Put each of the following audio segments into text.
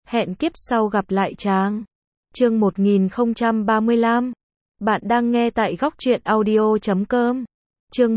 Hẹn kiếp sau gặp lại chàng. Chương 1035. Bạn đang nghe tại góc truyện audio.com. Chương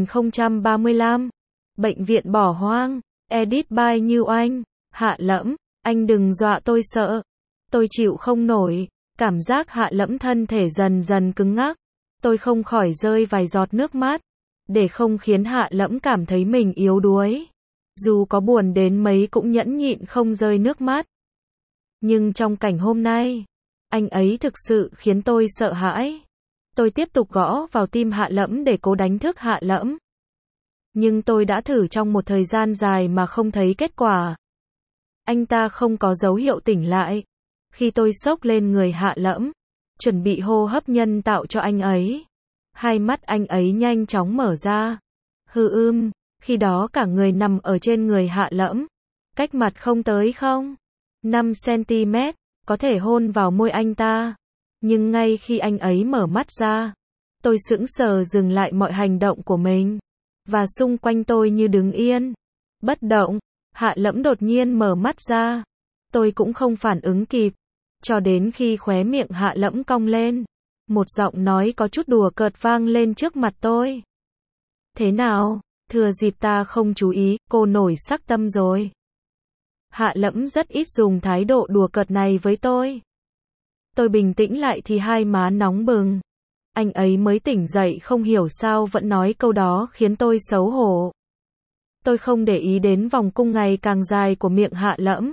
1035. Bệnh viện bỏ hoang. Edit by Như Anh. Hạ Lẫm, anh đừng dọa tôi sợ. Tôi chịu không nổi. Cảm giác Hạ Lẫm thân thể dần dần cứng ngắc. Tôi không khỏi rơi vài giọt nước mắt. Để không khiến Hạ Lẫm cảm thấy mình yếu đuối. Dù có buồn đến mấy cũng nhẫn nhịn không rơi nước mắt. Nhưng trong cảnh hôm nay, anh ấy thực sự khiến tôi sợ hãi. Tôi tiếp tục gõ vào tim Hạ Lẫm để cố đánh thức Hạ Lẫm. Nhưng tôi đã thử trong một thời gian dài mà không thấy kết quả. Anh ta không có dấu hiệu tỉnh lại. Khi tôi xốc lên người Hạ Lẫm, chuẩn bị hô hấp nhân tạo cho anh ấy, hai mắt anh ấy nhanh chóng mở ra. Khi đó cả người nằm ở trên người Hạ Lẫm, cách mặt không tới 5 cm, có thể hôn vào môi anh ta. Nhưng ngay khi anh ấy mở mắt ra, tôi sững sờ dừng lại mọi hành động của mình. Và xung quanh tôi như đứng yên, bất động. Hạ Lẫm đột nhiên mở mắt ra. Tôi cũng không phản ứng kịp. Cho đến khi khóe miệng Hạ Lẫm cong lên, một giọng nói có chút đùa cợt vang lên trước mặt tôi. Thế nào, thừa dịp ta không chú ý, cô nổi sắc tâm rồi. Hạ Lẫm rất ít dùng thái độ đùa cợt này với tôi. Tôi bình tĩnh lại thì hai má nóng bừng. Anh ấy mới tỉnh dậy không hiểu sao vẫn nói câu đó khiến tôi xấu hổ. Tôi không để ý đến vòng cung ngày càng dài của miệng Hạ Lẫm.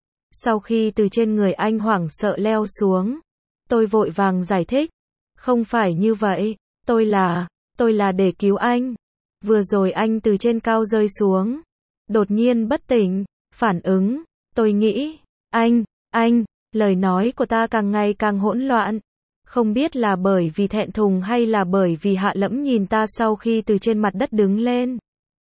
Sau khi từ trên người anh hoảng sợ leo xuống, tôi vội vàng giải thích. Không phải như vậy, tôi là để cứu anh. Vừa rồi anh từ trên cao rơi xuống, đột nhiên bất tỉnh, phản ứng, tôi nghĩ, anh, lời nói của ta càng ngày càng hỗn loạn. Không biết là bởi vì thẹn thùng hay là bởi vì Hạ Lẫm nhìn ta sau khi từ trên mặt đất đứng lên.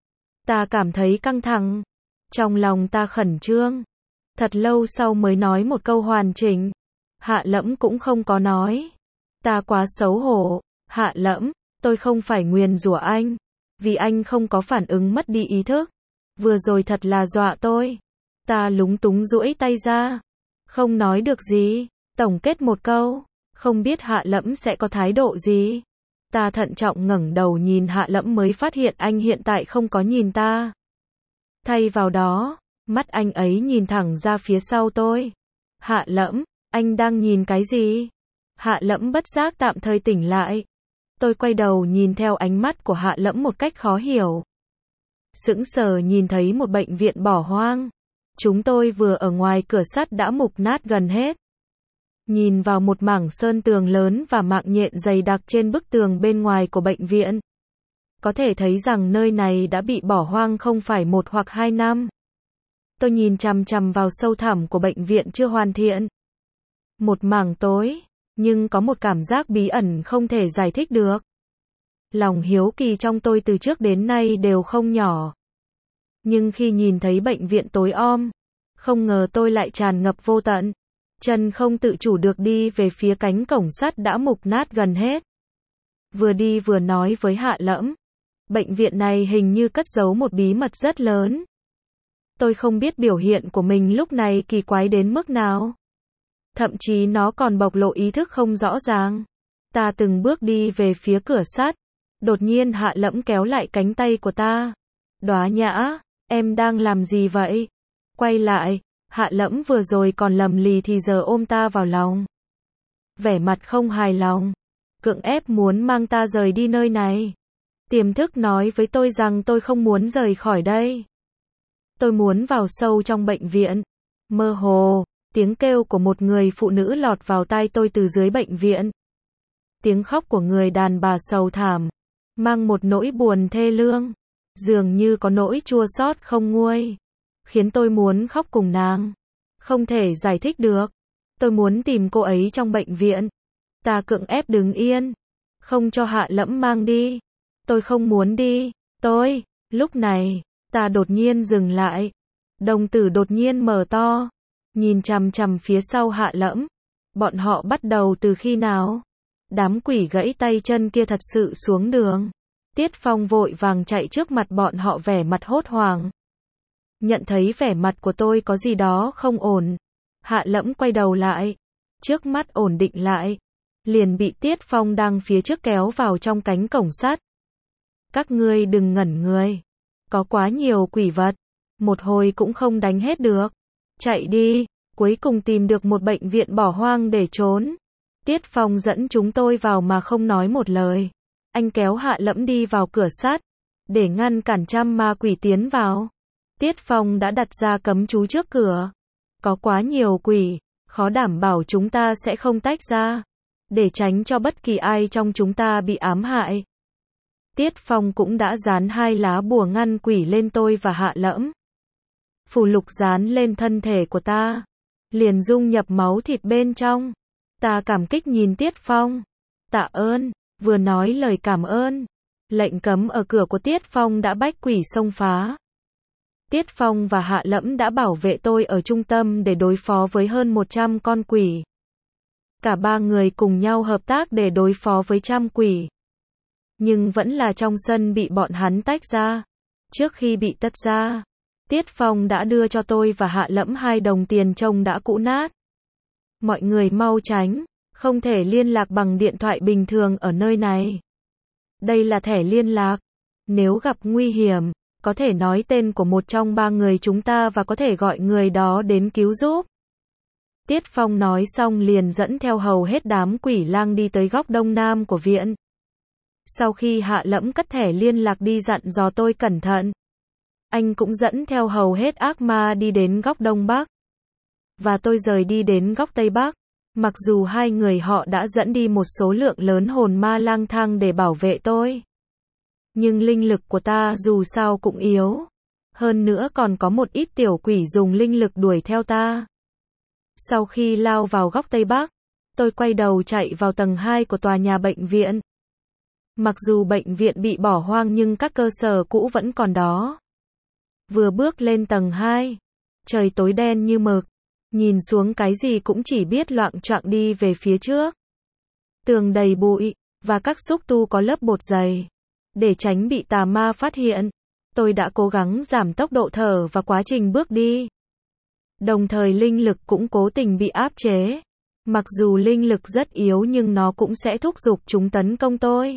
Ta cảm thấy căng thẳng, trong lòng ta khẩn trương. Thật lâu sau mới nói một câu hoàn chỉnh. Hạ Lẫm cũng không có nói. Ta quá xấu hổ. Hạ Lẫm, tôi không phải nguyền rủa anh, vì anh không có phản ứng mất đi ý thức. Vừa rồi thật là dọa tôi. Ta lúng túng duỗi tay ra, không nói được gì. Tổng kết một câu, không biết Hạ Lẫm sẽ có thái độ gì. Ta thận trọng ngẩng đầu nhìn Hạ Lẫm mới phát hiện anh hiện tại không có nhìn ta. Thay vào đó, mắt anh ấy nhìn thẳng ra phía sau tôi. Hạ Lẫm, anh đang nhìn cái gì? Hạ Lẫm bất giác tạm thời tỉnh lại. Tôi quay đầu nhìn theo ánh mắt của Hạ Lẫm một cách khó hiểu. Sững sờ nhìn thấy một bệnh viện bỏ hoang. Chúng tôi vừa ở ngoài cửa sắt đã mục nát gần hết. Nhìn vào một mảng sơn tường lớn và mạng nhện dày đặc trên bức tường bên ngoài của bệnh viện, có thể thấy rằng nơi này đã bị bỏ hoang không phải 1 hoặc 2 năm. Tôi nhìn chằm chằm vào sâu thẳm của bệnh viện chưa hoàn thiện. Một mảng tối, nhưng có một cảm giác bí ẩn không thể giải thích được. Lòng hiếu kỳ trong tôi từ trước đến nay đều không nhỏ. Nhưng khi nhìn thấy bệnh viện tối om, không ngờ tôi lại tràn ngập vô tận. Chân không tự chủ được đi về phía cánh cổng sắt đã mục nát gần hết. Vừa đi vừa nói với Hạ Lẫm. Bệnh viện này hình như cất giấu một bí mật rất lớn. Tôi không biết biểu hiện của mình lúc này kỳ quái đến mức nào. Thậm chí nó còn bộc lộ ý thức không rõ ràng. Ta từng bước đi về phía cửa sắt. Đột nhiên Hạ Lẫm kéo lại cánh tay của ta. Đóa Nhã, em đang làm gì vậy? Quay lại, Hạ Lẫm vừa rồi còn lầm lì thì giờ ôm ta vào lòng. Vẻ mặt không hài lòng. Cưỡng ép muốn mang ta rời đi nơi này. Tiềm thức nói với tôi rằng tôi không muốn rời khỏi đây. Tôi muốn vào sâu trong bệnh viện. Mơ hồ, tiếng kêu của một người phụ nữ lọt vào tai tôi từ dưới bệnh viện. Tiếng khóc của người đàn bà sầu thảm, mang một nỗi buồn thê lương, dường như có nỗi chua xót không nguôi, khiến tôi muốn khóc cùng nàng. Không thể giải thích được. Tôi muốn tìm cô ấy trong bệnh viện. Ta cưỡng ép đứng yên, không cho Hạ Lẫm mang đi. Tôi không muốn đi. Lúc này, ta đột nhiên dừng lại. Đồng tử đột nhiên mở to, nhìn chằm chằm phía sau Hạ Lẫm. Bọn họ bắt đầu từ khi nào? Đám quỷ gãy tay chân kia thật sự xuống đường. Tiết Phong vội vàng chạy trước mặt bọn họ vẻ mặt hốt hoảng. Nhận thấy vẻ mặt của tôi có gì đó không ổn, Hạ Lẫm quay đầu lại, trước mắt ổn định lại, liền bị Tiết Phong đang phía trước kéo vào trong cánh cổng sắt. Các ngươi đừng ngẩn người, có quá nhiều quỷ vật, một hồi cũng không đánh hết được. Chạy đi, cuối cùng tìm được một bệnh viện bỏ hoang để trốn. Tiết Phong dẫn chúng tôi vào mà không nói một lời. Anh kéo Hạ Lẫm đi vào cửa sắt, để ngăn cản trăm ma quỷ tiến vào. Tiết Phong đã đặt ra cấm chú trước cửa. Có quá nhiều quỷ, khó đảm bảo chúng ta sẽ không tách ra, để tránh cho bất kỳ ai trong chúng ta bị ám hại. Tiết Phong cũng đã dán 2 lá bùa ngăn quỷ lên tôi và Hạ Lẫm. Phù lục dán lên thân thể của ta, liền dung nhập máu thịt bên trong. Ta cảm kích nhìn Tiết Phong. Tạ ơn, vừa nói lời cảm ơn. Lệnh cấm ở cửa của Tiết Phong đã bách quỷ xông phá. Tiết Phong và Hạ Lẫm đã bảo vệ tôi ở trung tâm để đối phó với hơn 100 con quỷ. Cả 3 người cùng nhau hợp tác để đối phó với trăm quỷ. Nhưng vẫn là trong sân bị bọn hắn tách ra. Trước khi bị tách ra, Tiết Phong đã đưa cho tôi và Hạ Lẫm 2 đồng tiền trông đã cũ nát. Mọi người mau tránh, không thể liên lạc bằng điện thoại bình thường ở nơi này. Đây là thẻ liên lạc. Nếu gặp nguy hiểm, có thể nói tên của một trong 3 người chúng ta và có thể gọi người đó đến cứu giúp. Tiết Phong nói xong liền dẫn theo hầu hết đám quỷ lang đi tới góc đông nam của viện. Sau khi Hạ Lẫm cất thẻ liên lạc đi dặn dò tôi cẩn thận, anh cũng dẫn theo hầu hết ác ma đi đến góc đông bắc. Và tôi rời đi đến góc tây bắc. Mặc dù 2 người họ đã dẫn đi một số lượng lớn hồn ma lang thang để bảo vệ tôi, nhưng linh lực của ta dù sao cũng yếu. Hơn nữa còn có một ít tiểu quỷ dùng linh lực đuổi theo ta. Sau khi lao vào góc tây bắc, tôi quay đầu chạy vào tầng 2 của tòa nhà bệnh viện. Mặc dù bệnh viện bị bỏ hoang nhưng các cơ sở cũ vẫn còn đó. Vừa bước lên tầng 2, trời tối đen như mực. Nhìn xuống cái gì cũng chỉ biết loạng choạng đi về phía trước. Tường đầy bụi, và các xúc tu có lớp bột dày. Để tránh bị tà ma phát hiện, tôi đã cố gắng giảm tốc độ thở và quá trình bước đi. Đồng thời linh lực cũng cố tình bị áp chế. Mặc dù linh lực rất yếu nhưng nó cũng sẽ thúc giục chúng tấn công tôi.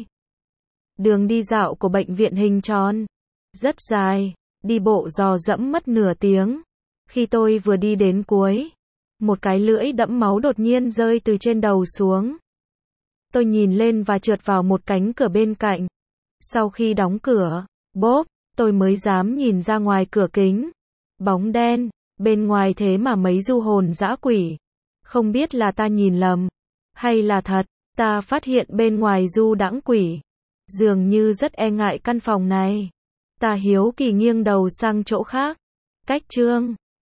Đường đi dạo của bệnh viện hình tròn, rất dài, đi bộ dò dẫm mất nửa tiếng. Khi tôi vừa đi đến cuối, một cái lưỡi đẫm máu đột nhiên rơi từ trên đầu xuống. Tôi nhìn lên và trượt vào một cánh cửa bên cạnh. Sau khi đóng cửa, bốp, tôi mới dám nhìn ra ngoài cửa kính. Bóng đen, bên ngoài thế mà mấy du hồn dã quỷ. Không biết là ta nhìn lầm, hay là thật, ta phát hiện bên ngoài du đãng quỷ. Dường như rất e ngại căn phòng này. Ta hiếu kỳ nghiêng đầu sang chỗ khác. Cách chương